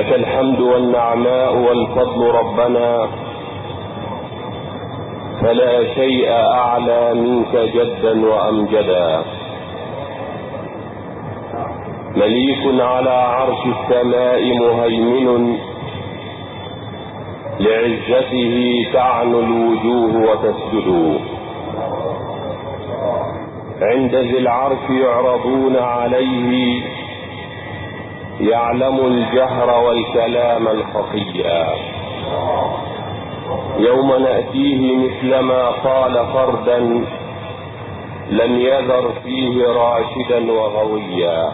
لك الحمد والنعماء والفضل ربنا، فلا شيء أعلى منك جدا وأمجدا. مليك على عرش السماء مهيمن، لعزته تعنو الوجوه وتسجد. عند ذي العرش يعرضون عليه، يعلم الجهر والكلام الخفيا. يوم نأتيه مثلما قال فردا، لم يذر فيه راشدا وغويا.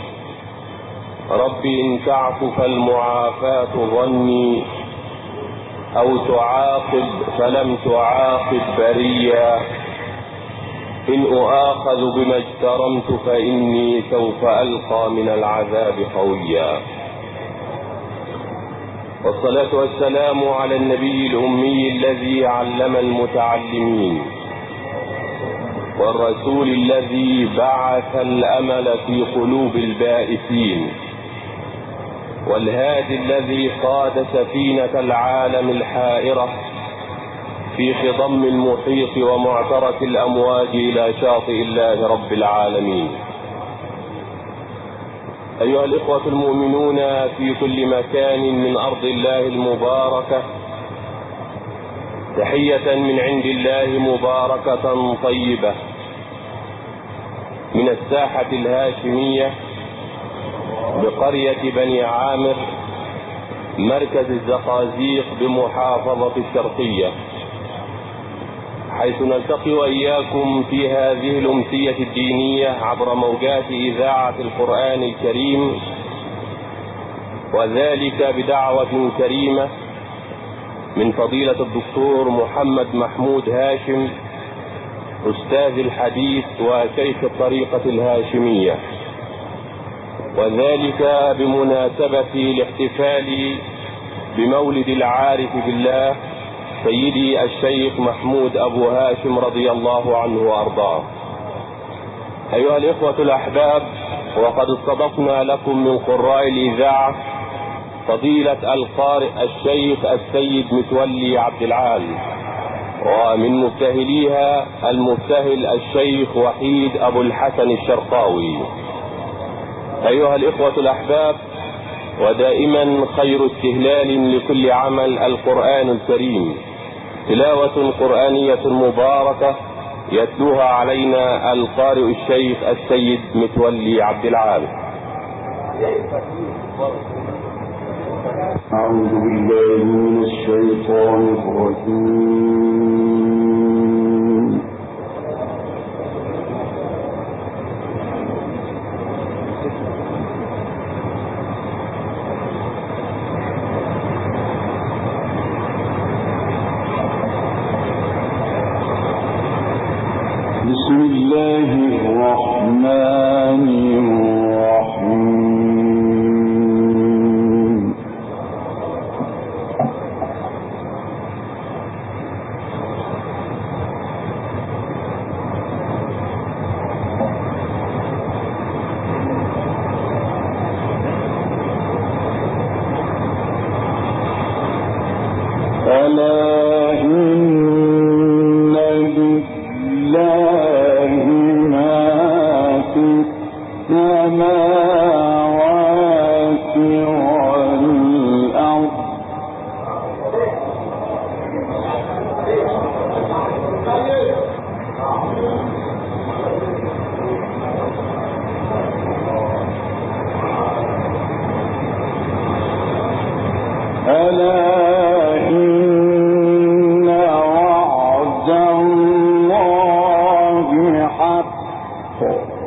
رب إن تعف فالمعافاة ظني، أو تعاقب فلم تعاقب بريا. إن أؤاخذ بما اجترمت فإني سوف ألقى من العذاب قويا. والصلاة والسلام على النبي الأمي الذي علم المتعلمين، والرسول الذي بعث الأمل في قلوب البائسين، والهادي الذي قاد سفينة العالم الحائرة في خضم المحيط ومعترك الأمواج إلى شاطئ الله رب العالمين. أيها الإخوة المؤمنون في كل مكان من أرض الله المباركة، تحية من عند الله مباركة طيبة من الساحة الهاشمية بقرية بني عامر، مركز الزقازيق بمحافظة الشرقية، حيث نلتقي وإياكم في هذه الأمسية الدينية عبر موجات إذاعة القرآن الكريم، وذلك بدعوة كريمة من فضيلة الدكتور محمد محمود هاشم، أستاذ الحديث وشيخ الطريقة الهاشمية، وذلك بمناسبة الاحتفال بمولد العارف بالله سيدي الشيخ محمود أبو هاشم رضي الله عنه وأرضاه. أيها الإخوة الأحباب، وقد استضفنا لكم من قراء الإذاعة فضيلة القارئ الشيخ السيد متولي عبد العال، ومن مبتهليها المبتهل الشيخ وحيد أبو الحسن الشرقاوي. أيها الإخوة الأحباب، ودائما خير استهلال لكل عمل القرآن الكريم، تلاوة قرآنية مباركة يتلوها علينا القارئ الشيخ السيد متولي عبد العال. أعوذ بالله من الشيطان الرجيم. بسم الله الرحمن الرحيم. ألا إن لله ما في السماوات والأرض. ألا إن وعد الله حق.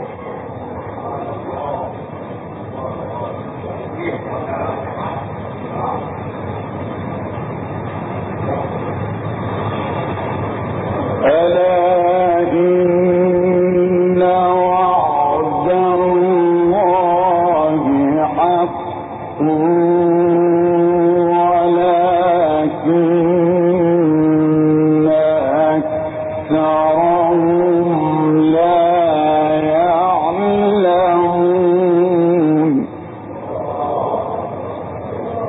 ألا إن وعد الله حق، ولكن أكثرهم لا يعلمون.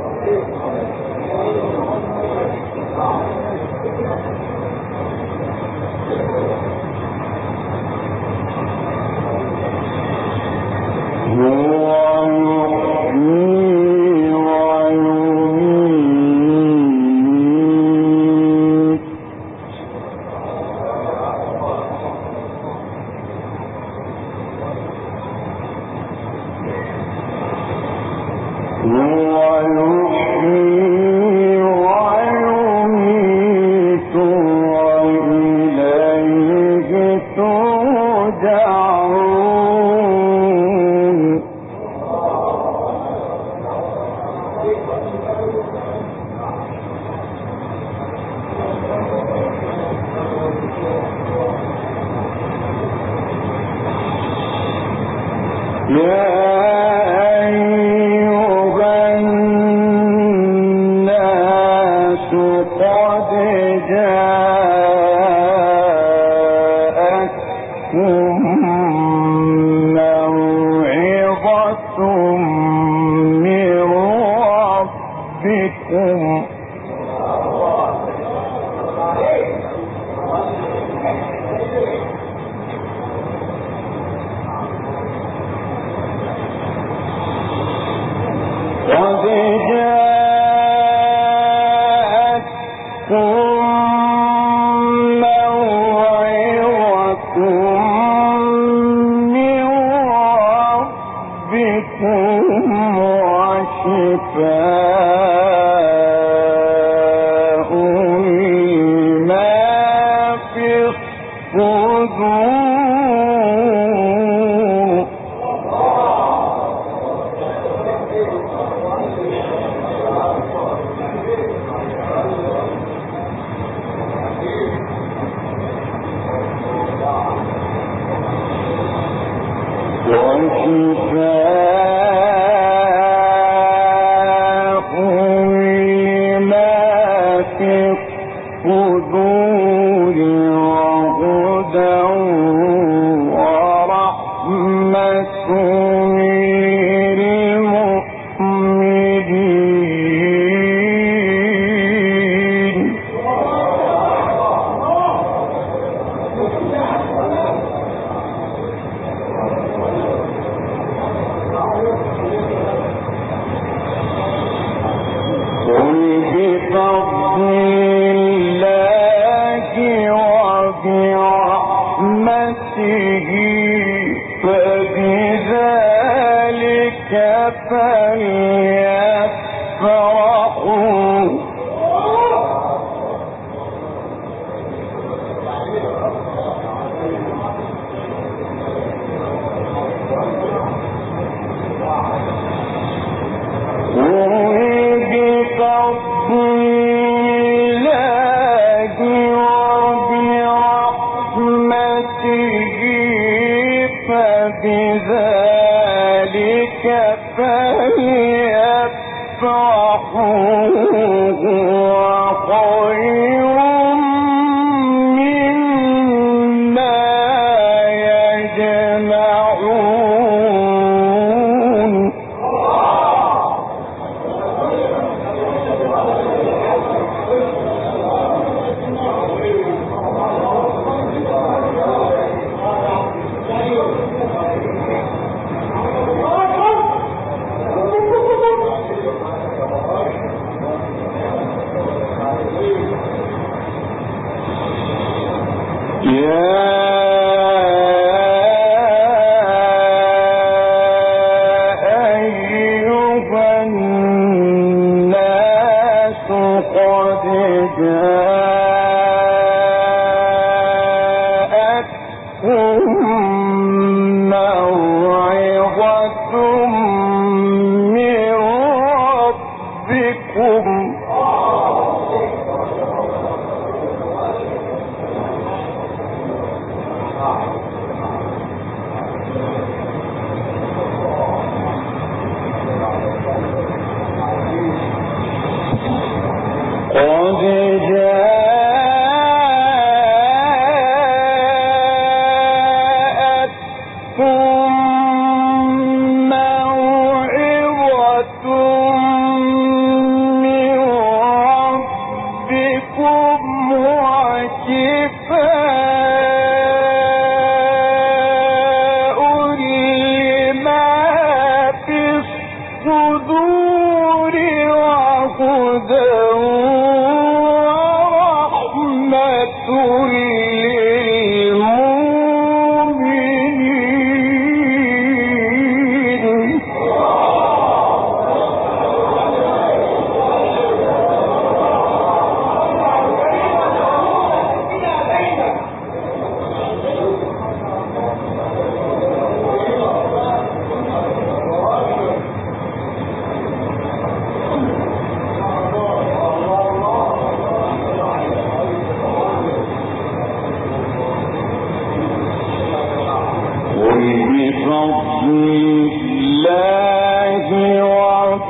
بفضل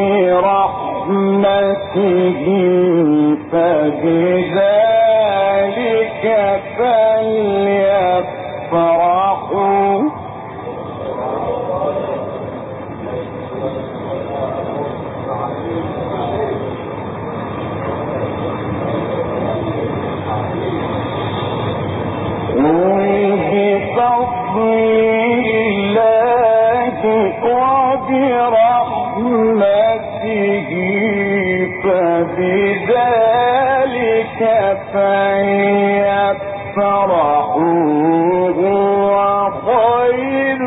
برحمته فبذلك فليفرحوا وبرحمته فبذلك فليفرحوا هو خير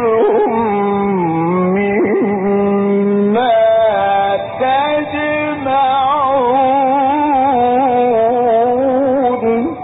مما تجمعون.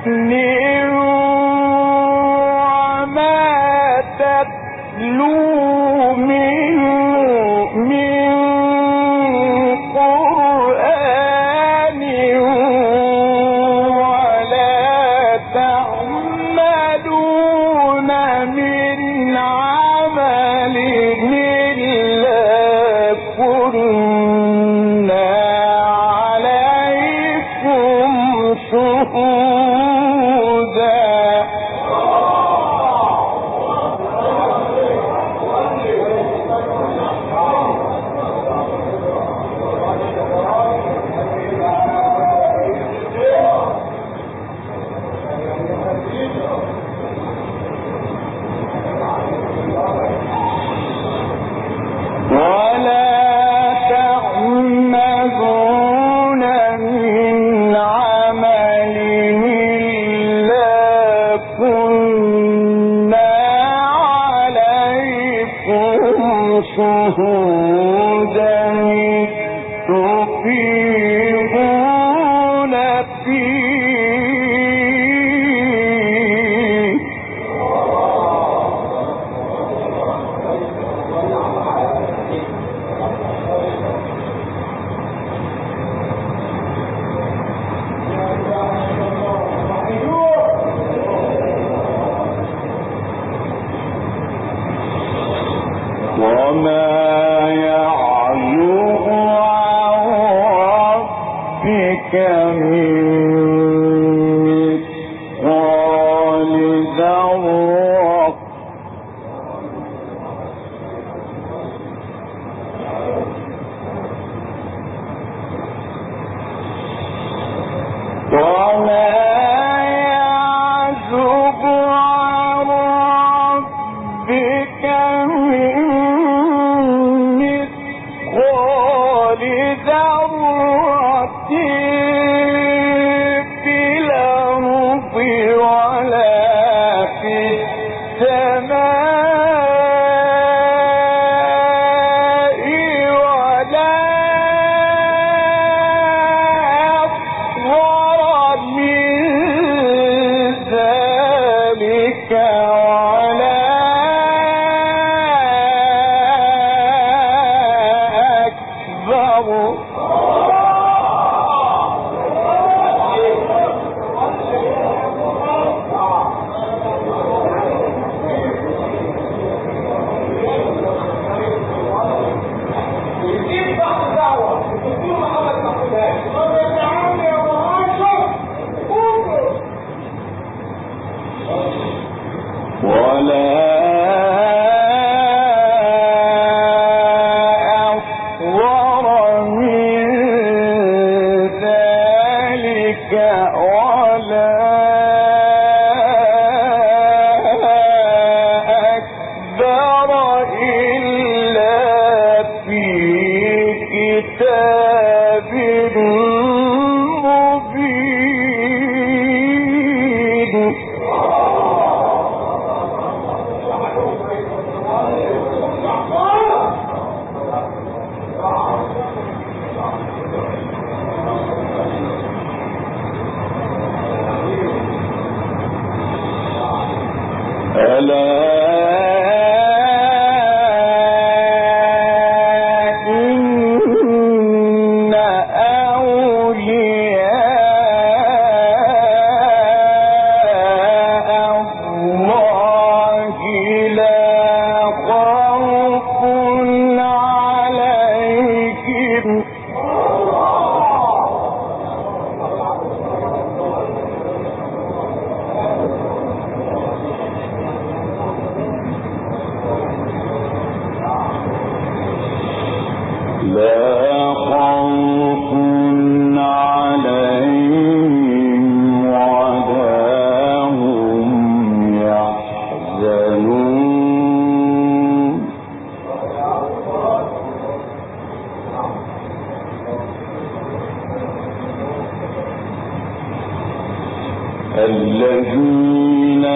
الذين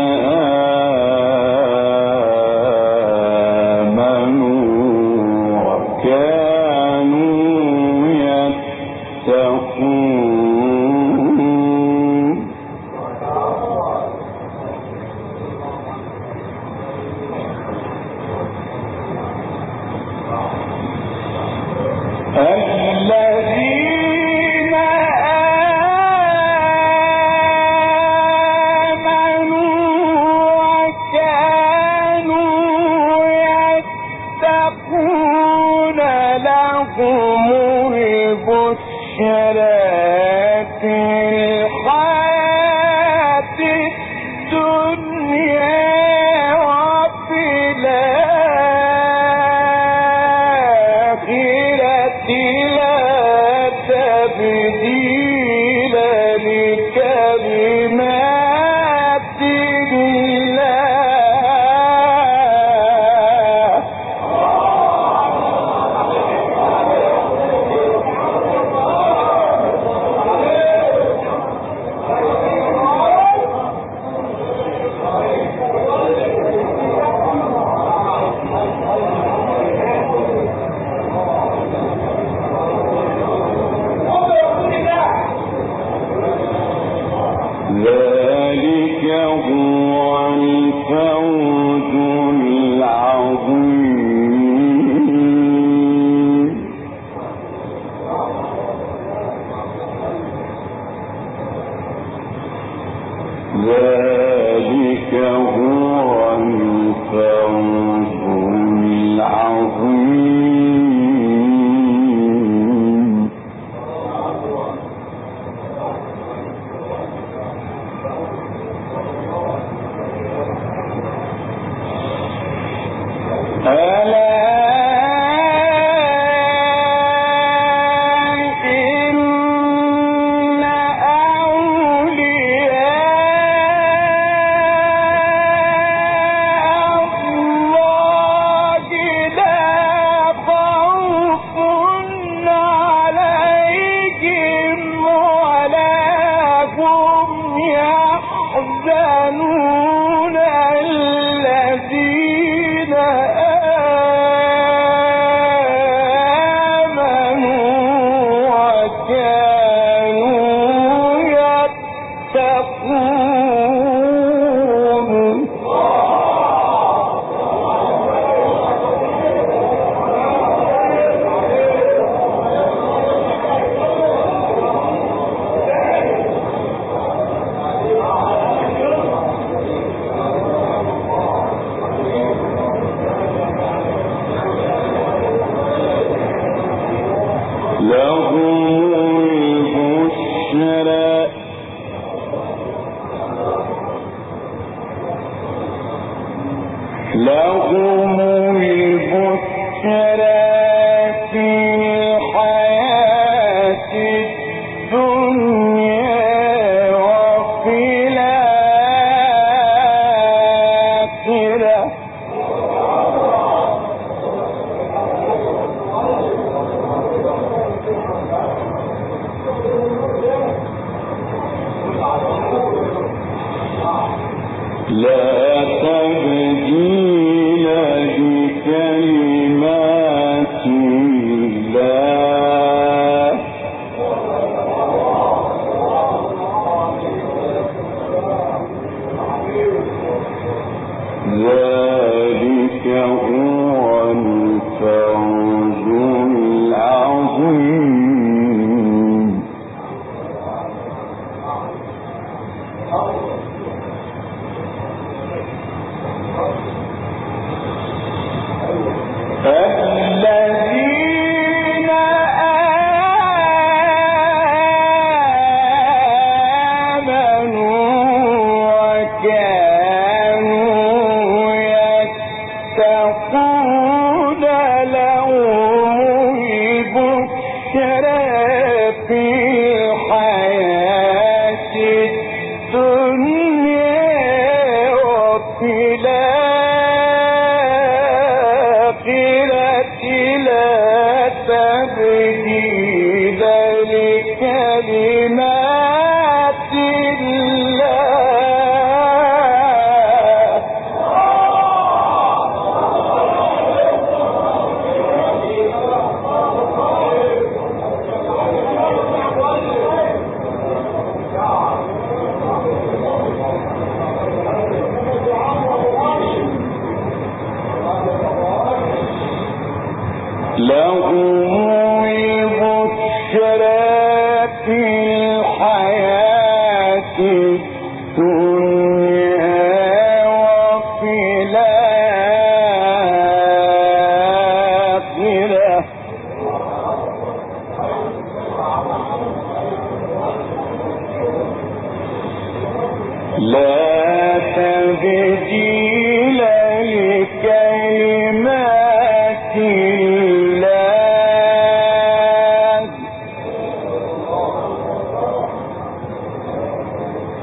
آمنوا وكانوا يتقون لكلمات ذلك هو الفوز العظيم. ذلك هو الفوز العظيم. ألا إن أولياء الله لا خوف عليهم ولا هم يحزنون الذين لهم البشرى في الحياة الدنيا وفي الآخرة. لا تبديل لكلمات الله. ذلك هو الفوز العظيم. الذين آمنوا وكانوا يتقون لهم البشرى في الحياة الدنيا وفي الآخرة. لا تبديل لكلمات الله. لهم البشرى في الحياة الدنيا وفي الآخرة. لا تبديل لكلمات الله.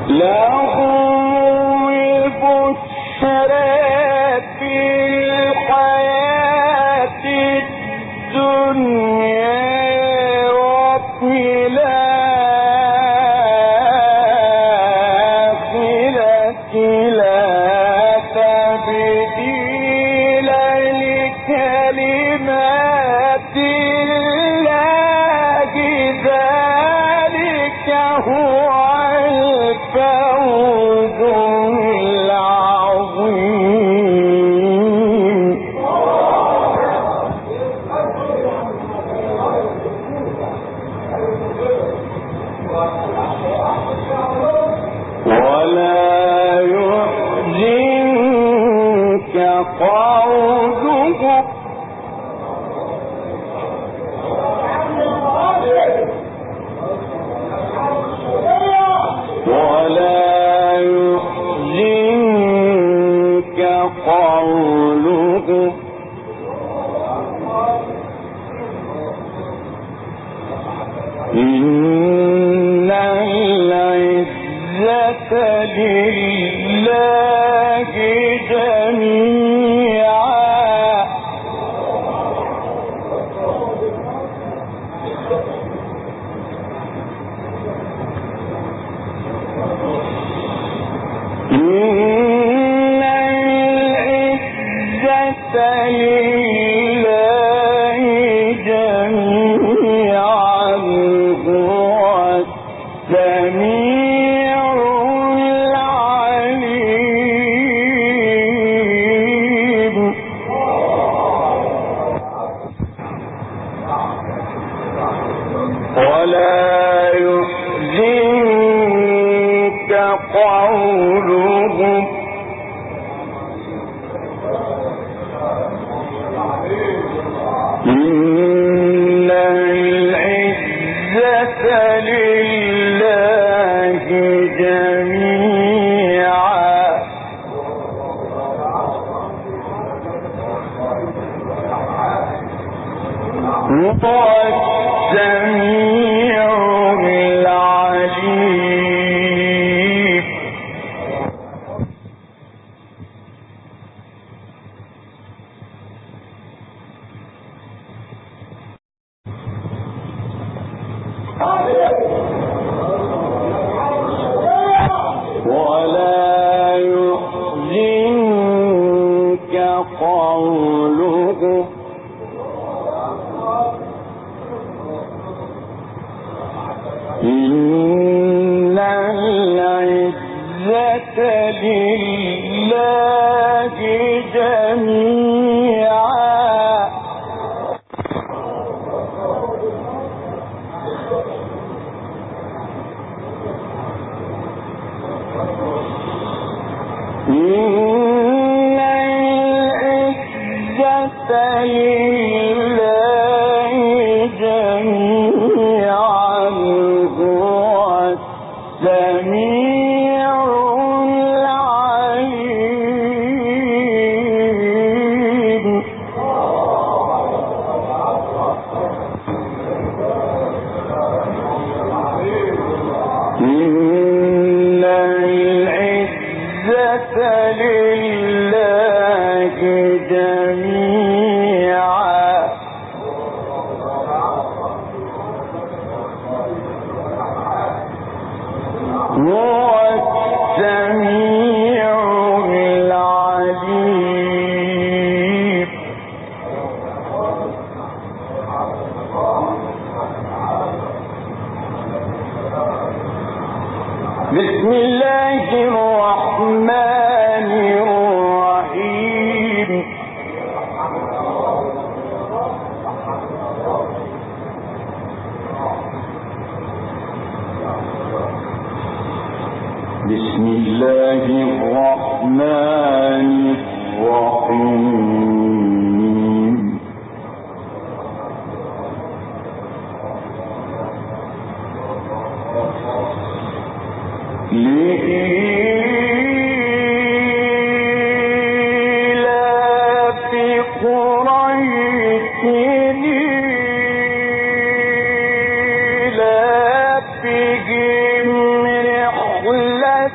رحلة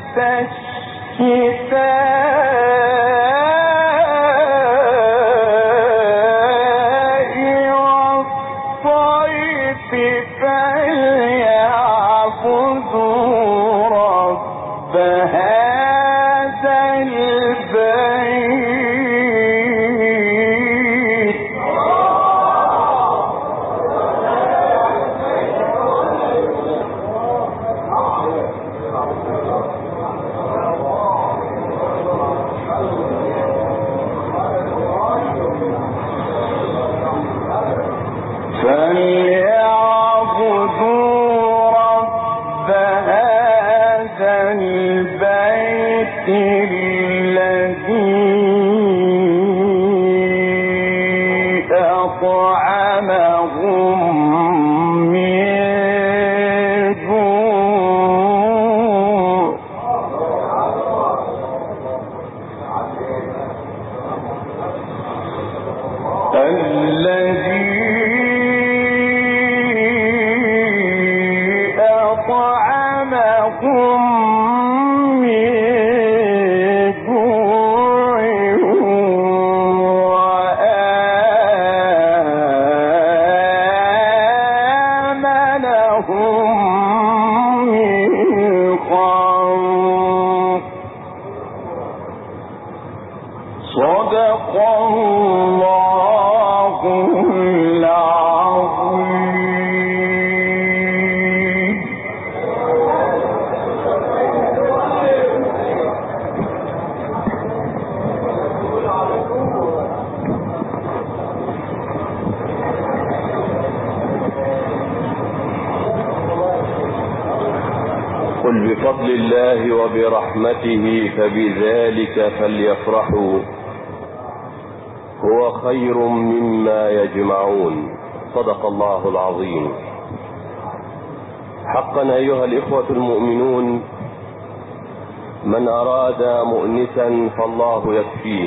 قل بفضل الله وبرحمته فبذلك فليفرحوا هو خير مما يجمعون. صدق الله العظيم. حقا أيها الإخوة المؤمنون، من أراد مؤنسا فالله يكفيه،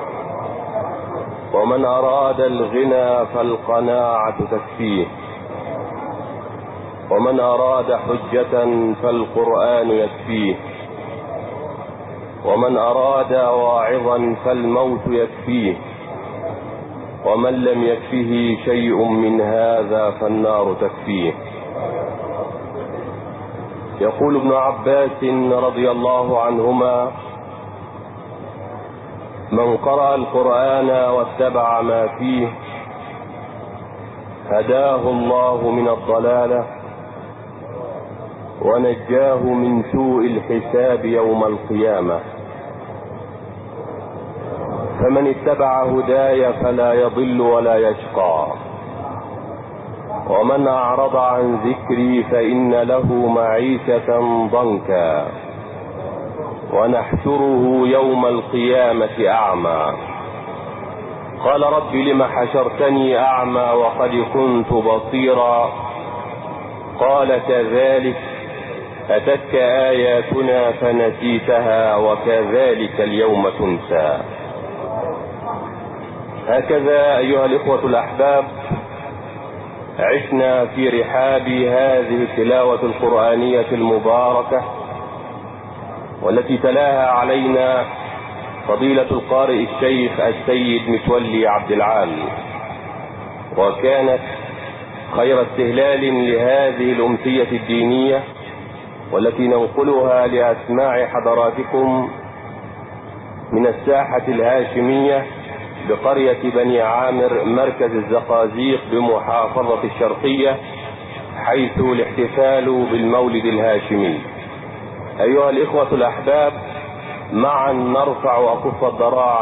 ومن أراد الغنى فالقناعة تكفيه، ومن أراد حجة فالقرآن يكفيه، ومن أراد واعظا فالموت يكفيه، ومن لم يكفه شيء من هذا فالنار تكفيه. يقول ابن عباس رضي الله عنهما: من قرأ القرآن واتبع ما فيه هداه الله من الضلالة ونجاه من سوء الحساب يوم القيامة. فمن اتبع هداي فلا يضل ولا يشقى، ومن أعرض عن ذكري فإن له معيشة ضنكا ونحشره يوم القيامة أعمى. قال رب لم حشرتني أعمى وقد كنت بصيرا؟ قال كذلك أتتك آياتنا فنسيتها وكذلك اليوم تنسى. هكذا أيها الإخوة الأحباب عشنا في رحاب هذه التلاوة القرآنية المباركة، والتي تلاها علينا فضيلة القارئ الشيخ السيد متولي عبد العال، وكانت خير استهلال لهذه الأمسية الدينية والتي ننقلها لأسماع حضراتكم من الساحة الهاشمية بقرية بني عامر مركز الزقازيق بمحافظة الشرقية، حيث الاحتفال بالمولد الهاشمي. أيها الإخوة الأحباب، معا نرفع أكف الضراعة